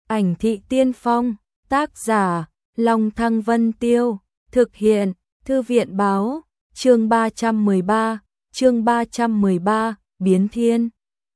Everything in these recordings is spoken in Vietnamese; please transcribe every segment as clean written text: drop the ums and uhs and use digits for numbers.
Ảnh thị tiên phong, tác giả, Long Thăng Vân Tiêu, thực hiện, Thư viện báo, chương 313, biến thiên.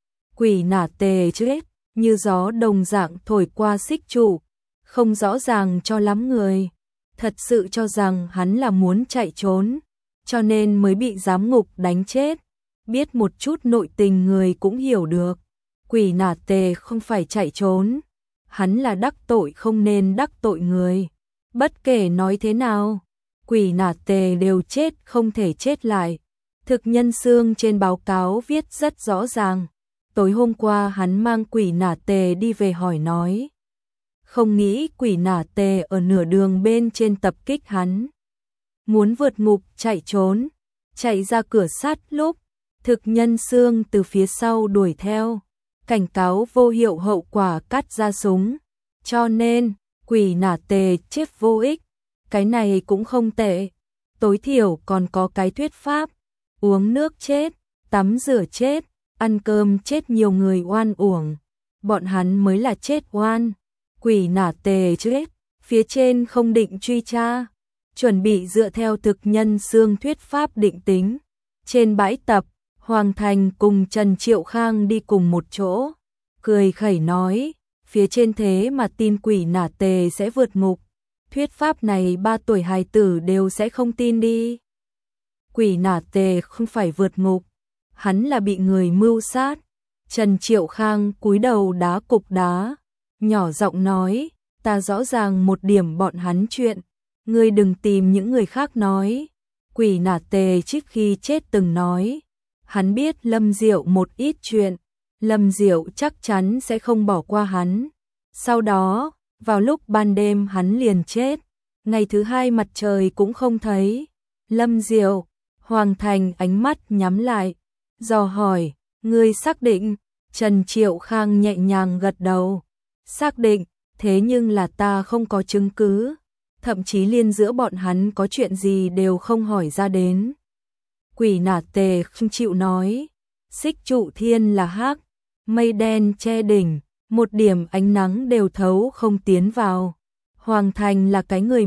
Quỷ nả tề chết, như gió đồng dạng thổi qua xích trụ, không rõ ràng cho lắm người. Thật sự cho rằng hắn là muốn chạy trốn, cho nên mới bị giám ngục đánh chết. Biết một chút nội tình người cũng hiểu được. Quỷ nả tề không phải chạy trốn, hắn là đắc tội không nên đắc tội người. Bất kể nói thế nào, quỷ nả tề đều chết không thể chết lại. Thực nhân xương trên báo cáo viết rất rõ ràng. Tối hôm qua hắn mang quỷ nả tề đi về hỏi nói. Không nghĩ quỷ nả tề ở nửa đường bên trên tập kích hắn. Muốn vượt ngục chạy trốn, chạy ra cửa sắt lúc. Thực nhân xương từ phía sau đuổi theo. Cảnh cáo vô hiệu hậu quả cắt ra súng. Cho nên, quỷ nả tề chết vô ích. Cái này cũng không tệ. Tối thiểu còn có cái thuyết pháp. Uống nước chết, tắm rửa chết, ăn cơm chết nhiều người oan uổng. Bọn hắn mới là chết oan. Quỷ nả tề chết, phía trên không định truy tra. Chuẩn bị dựa theo thực nhân xương thuyết pháp định tính. Trên bãi tập, Hoàng Thành cùng Trần Triệu Khang đi cùng một chỗ. Cười khẩy nói, phía trên thế mà tin quỷ nả tề sẽ vượt ngục. Thuyết pháp này 3 tuổi hài tử đều sẽ không tin đi. Quỷ nả tề không phải vượt ngục, hắn là bị người mưu sát. Trần Triệu Khang cúi đầu đá cục đá, nhỏ giọng nói, ta rõ ràng một điểm bọn hắn chuyện, ngươi đừng tìm những người khác nói. Quỷ nả tề trước khi chết từng nói, hắn biết Lâm Diệu một ít chuyện, Lâm Diệu chắc chắn sẽ không bỏ qua hắn. Sau đó, vào lúc ban đêm hắn liền chết, ngày thứ hai mặt trời cũng không thấy. Lâm Diệu, Hoàng Thành ánh mắt nhắm lại, dò hỏi, ngươi xác định? Trần Triệu Khang nhẹ nhàng gật đầu, xác định, thế nhưng là ta không có chứng cứ, thậm chí liên giữa bọn hắn có chuyện gì đều không hỏi ra đến. Quỷ nả tề không chịu nói, xích trụ thiên là hắc, mây đen che đỉnh, một điểm ánh nắng đều thấu không tiến vào. Hoàng Thành là cái người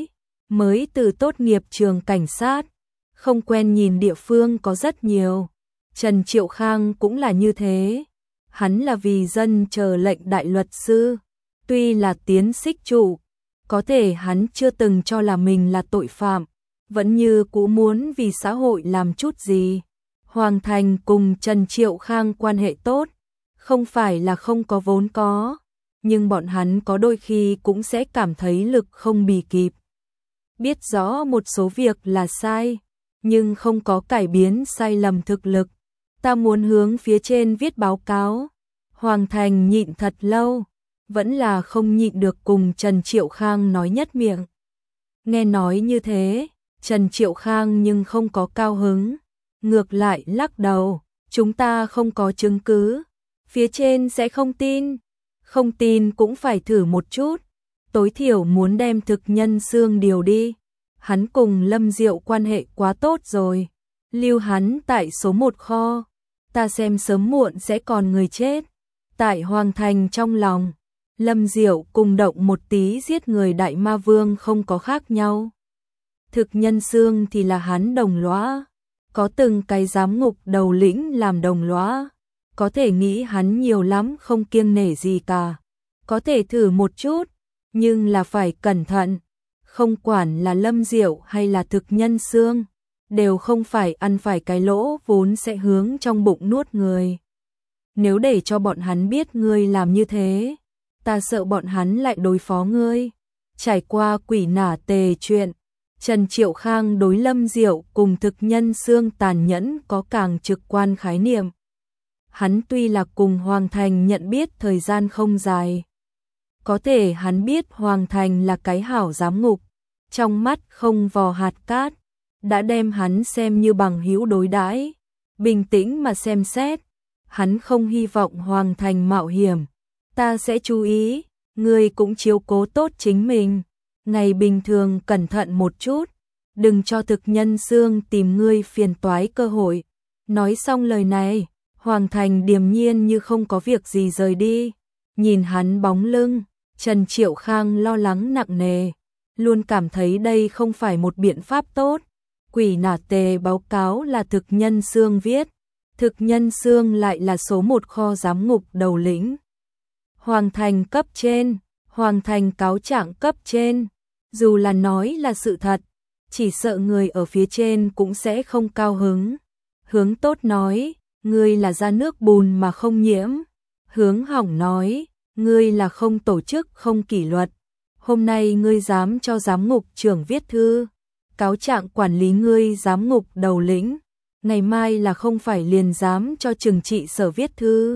mới từ tốt nghiệp trường cảnh sát, không quen nhìn địa phương có rất nhiều. Trần Triệu Khang cũng là như thế, hắn là vì dân chờ lệnh đại luật sư, tuy là tiến xích trụ, có thể hắn chưa từng cho là mình là tội phạm, vẫn như cũ muốn vì xã hội làm chút gì. Hoàng Thành cùng Trần Triệu Khang quan hệ tốt, không phải là không có vốn có, nhưng bọn hắn có đôi khi cũng sẽ cảm thấy lực không bì kịp. Biết rõ một số việc là sai, nhưng không có cải biến sai lầm thực lực. Ta muốn hướng phía trên viết báo cáo. Hoàng Thành nhịn thật lâu, vẫn là không nhịn được cùng Trần Triệu Khang nói nhất miệng. Nghe nói như thế, Trần Triệu Khang nhưng không có cao hứng, ngược lại lắc đầu, chúng ta không có chứng cứ, phía trên sẽ không tin, không tin cũng phải thử một chút, tối thiểu muốn đem thực nhân xương điều đi. Hắn cùng Lâm Diệu quan hệ quá tốt rồi, lưu hắn tại số 1 kho, ta xem sớm muộn sẽ còn người chết. Tại Hoàng Thành trong lòng, Lâm Diệu cùng động một tí giết người đại ma vương không có khác nhau. Thực nhân xương thì là hắn đồng lõa, có từng cái giám ngục đầu lĩnh làm đồng lõa, có thể nghĩ hắn nhiều lắm không kiêng nể gì cả, có thể thử một chút, nhưng là phải cẩn thận, không quản là Lâm Diệu hay là thực nhân xương, đều không phải ăn phải cái lỗ vốn sẽ hướng trong bụng nuốt người. Nếu để cho bọn hắn biết ngươi làm như thế, ta sợ bọn hắn lại đối phó ngươi. Trải qua quỷ nả tề chuyện, Trần Triệu Khang đối Lâm Diệu cùng thực nhân xương tàn nhẫn có càng trực quan khái niệm. Hắn tuy là cùng Hoàng Thành nhận biết thời gian không dài, có thể hắn biết Hoàng Thành là cái hảo giám ngục, trong mắt không vò hạt cát, đã đem hắn xem như bằng hữu đối đãi, bình tĩnh mà xem xét, hắn không hy vọng Hoàng Thành mạo hiểm. Ta sẽ chú ý, ngươi cũng chiếu cố tốt chính mình, ngày bình thường cẩn thận một chút, đừng cho thực nhân xương tìm ngươi phiền toái cơ hội. Nói xong lời này, Hoàng Thành điềm nhiên như không có việc gì rời đi, nhìn hắn bóng lưng, Trần Triệu Khang lo lắng nặng nề, luôn cảm thấy đây không phải một biện pháp tốt. Quỷ Nả Tề báo cáo là thực nhân xương viết, thực nhân xương lại là số 1 kho giám ngục đầu lĩnh. Hoàng thành cấp trên, Hoàng thành cáo trạng cấp trên, dù là nói là sự thật, chỉ sợ người ở phía trên cũng sẽ không cao hứng. Hướng tốt nói, ngươi là ra nước bùn mà không nhiễm. Hướng hỏng nói, ngươi là không tổ chức không kỷ luật. Hôm nay ngươi dám cho giám ngục trưởng viết thư, cáo trạng quản lý ngươi giám ngục đầu lĩnh, ngày mai là không phải liền dám cho trừng trị sở viết thư.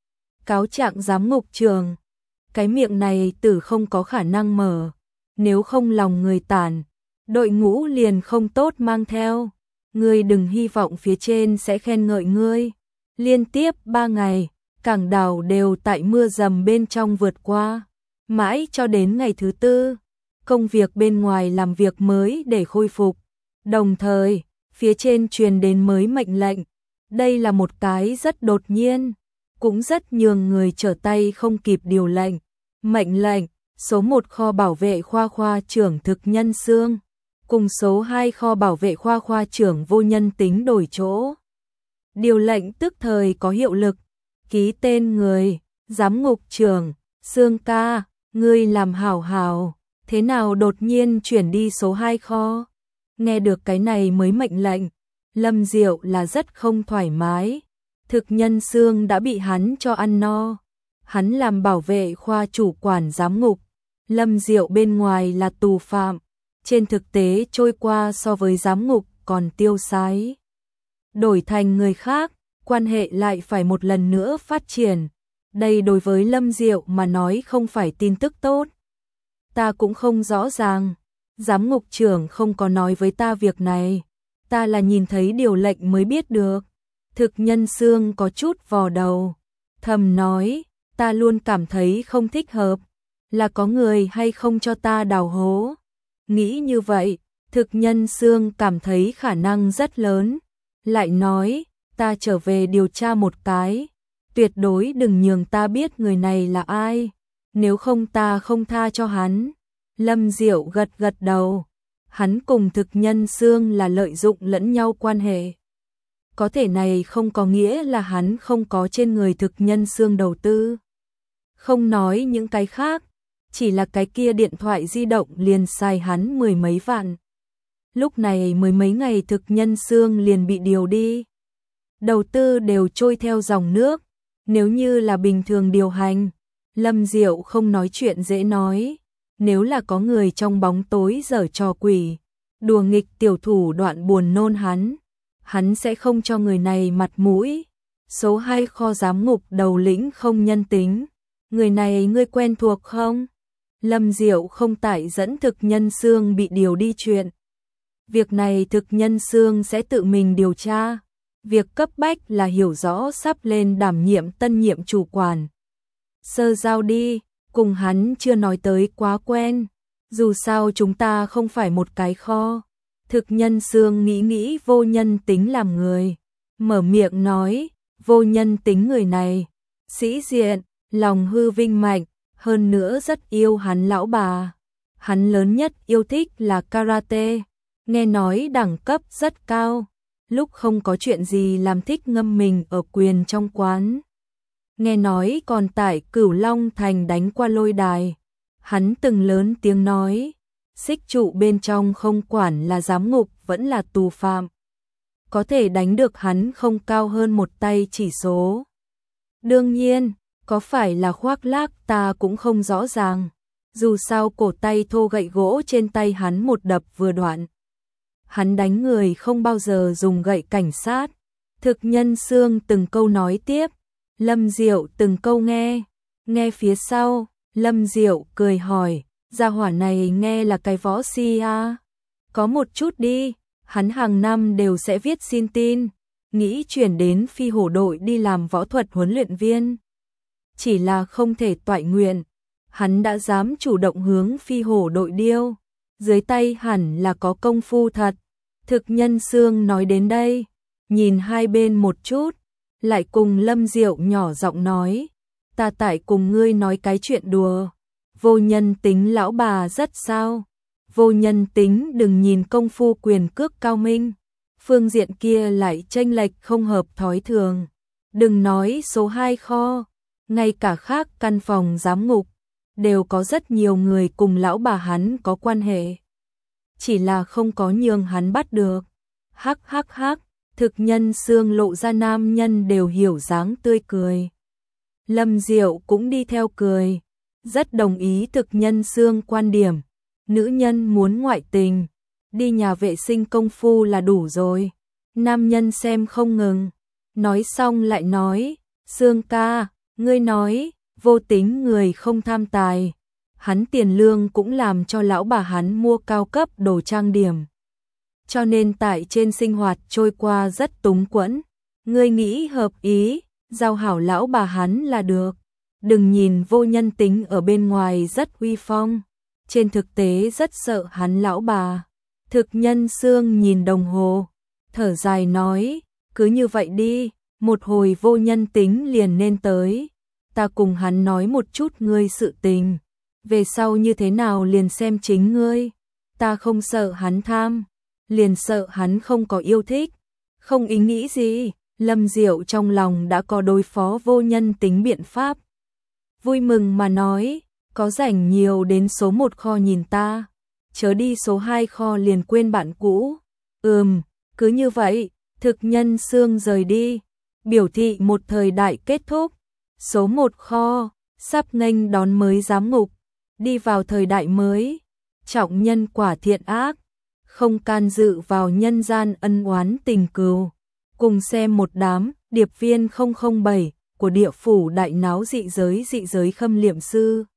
Cáo trạng giám ngục trưởng, cái miệng này tử không có khả năng mở, nếu không lòng người tản, đội ngũ liền không tốt mang theo. Ngươi đừng hy vọng phía trên sẽ khen ngợi ngươi. Liên tiếp 3 ngày, cảng đảo đều tại mưa dầm bên trong vượt qua, mãi cho đến ngày thứ 4, công việc bên ngoài làm việc mới để khôi phục. Đồng thời, phía trên truyền đến mới mệnh lệnh. Đây là một cái rất đột nhiên, cũng rất nhường người trở tay không kịp điều lệnh. Mệnh lệnh, số 1 kho bảo vệ khoa trưởng thực nhân xương, cùng số 2 kho bảo vệ khoa trưởng vô nhân tính đổi chỗ. Điều lệnh tức thời có hiệu lực, ký tên người, giám ngục trưởng, Xương ca, ngươi làm hảo, thế nào đột nhiên chuyển đi số 2 kho? Nghe được cái này mới mệnh lệnh, Lâm Diệu là rất không thoải mái. Thực nhân xương đã bị hắn cho ăn no. Hắn làm bảo vệ khoa chủ quản giám ngục. Lâm Diệu bên ngoài là tù phạm. Trên thực tế trôi qua so với giám ngục còn tiêu sái. Đổi thành người khác, quan hệ lại phải một lần nữa phát triển. Đây đối với Lâm Diệu mà nói không phải tin tức tốt. Ta cũng không rõ ràng. Giám ngục trưởng không có nói với ta việc này. Ta là nhìn thấy điều lệnh mới biết được. Thực nhân xương có chút vò đầu. Thầm nói, ta luôn cảm thấy không thích hợp. Là có người hay không cho ta đào hố. Nghĩ như vậy, thực nhân xương cảm thấy khả năng rất lớn. Lại nói, ta trở về điều tra một cái. Tuyệt đối đừng nhường ta biết người này là ai. Nếu không ta không tha cho hắn. Lâm Diệu gật đầu. Hắn cùng thực nhân xương là lợi dụng lẫn nhau quan hệ. Có thể này không có nghĩa là hắn không có trên người thực nhân xương đầu tư. Không nói những cái khác, chỉ là cái kia điện thoại di động liền xài hắn 10 mấy vạn. Lúc này mới mấy ngày thực nhân xương liền bị điều đi. Đầu tư đều trôi theo dòng nước. Nếu như là bình thường điều hành, Lâm Diệu không nói chuyện dễ nói. Nếu là có người trong bóng tối giở trò quỷ, đùa nghịch tiểu thủ đoạn buồn nôn hắn sẽ không cho người này mặt mũi. Số 2 kho giám ngục đầu lĩnh không nhân tính. Người này ngươi quen thuộc không? Lâm Diệu không tải dẫn thực nhân xương bị điều đi chuyện. Việc này thực nhân xương sẽ tự mình điều tra. Việc cấp bách là hiểu rõ sắp lên đảm nhiệm tân nhiệm chủ quản. Sơ giao đi, cùng hắn chưa nói tới quá quen. Dù sao chúng ta không phải một cái kho. Thực nhân xương nghĩ vô nhân tính làm người. Mở miệng nói, vô nhân tính người này. Sĩ diện, lòng hư vinh mạnh, hơn nữa rất yêu hắn lão bà. Hắn lớn nhất yêu thích là karate. Nghe nói đẳng cấp rất cao. Lúc không có chuyện gì làm thích ngâm mình ở quyền trong quán. Nghe nói còn tại Cửu Long Thành đánh qua lôi đài. Hắn từng lớn tiếng nói, xích trụ bên trong không quản là giám ngục vẫn là tù phạm. Có thể đánh được hắn không cao hơn một tay chỉ số. Đương nhiên, có phải là khoác lác ta cũng không rõ ràng. Dù sao cổ tay thô gậy gỗ trên tay hắn một đập vừa đoạn. Hắn đánh người không bao giờ dùng gậy cảnh sát. Thực nhân xương từng câu nói tiếp. Lâm Diệu từng câu nghe. Nghe phía sau, Lâm Diệu cười hỏi, gia hỏa này nghe là cái võ si à? Có một chút đi, hắn hàng năm đều sẽ viết xin tin, nghĩ chuyển đến phi hổ đội đi làm võ thuật huấn luyện viên. Chỉ là không thể toại nguyện, hắn đã dám chủ động hướng phi hổ đội điêu, dưới tay hẳn là có công phu thật. Thực nhân xương nói đến đây, nhìn hai bên một chút, lại cùng Lâm Diệu nhỏ giọng nói, ta tại cùng ngươi nói cái chuyện đùa. Vô Nhân Tính lão bà rất sao? Vô Nhân Tính đừng nhìn công phu quyền cước cao minh, phương diện kia lại chênh lệch không hợp thói thường. Đừng nói số 2 kho, ngay cả khác căn phòng giám ngục, đều có rất nhiều người cùng lão bà hắn có quan hệ. Chỉ là không có nhường hắn bắt được. Hắc hắc hắc, Thực Nhân Xương lộ ra nam nhân đều hiểu dáng tươi cười. Lâm Diệu cũng đi theo cười, rất đồng ý Thực Nhân Xương quan điểm. Nữ nhân muốn ngoại tình, đi nhà vệ sinh công phu là đủ rồi. Nam nhân xem không ngừng, nói xong lại nói, Xương ca, ngươi nói, Vô Tính người không tham tài. Hắn tiền lương cũng làm cho lão bà hắn mua cao cấp đồ trang điểm. Cho nên tại trên sinh hoạt trôi qua rất túng quẫn. Ngươi nghĩ hợp ý, giao hảo lão bà hắn là được. Đừng nhìn Vô Nhân Tính ở bên ngoài rất uy phong, trên thực tế rất sợ hắn lão bà. Thực Nhân Xương nhìn đồng hồ, thở dài nói, cứ như vậy đi, một hồi Vô Nhân Tính liền nên tới. Ta cùng hắn nói một chút ngươi sự tình, về sau như thế nào liền xem chính ngươi. Ta không sợ hắn tham, liền sợ hắn không có yêu thích, không ý nghĩ gì. Lâm Diệu trong lòng đã có đối phó Vô Nhân Tính biện pháp. Vui mừng mà nói, có rảnh nhiều đến số 1 kho nhìn ta, chớ đi số 2 kho liền quên bạn cũ. Cứ như vậy, Thực Nhân Xương rời đi, biểu thị một thời đại kết thúc. Số 1 kho, sắp nghênh đón mới giám ngục, đi vào thời đại mới, trọng nhân quả thiện ác, không can dự vào nhân gian ân oán tình cừu. Cùng xem một đám điệp viên 007 của địa phủ đại náo dị giới khâm liệm sư.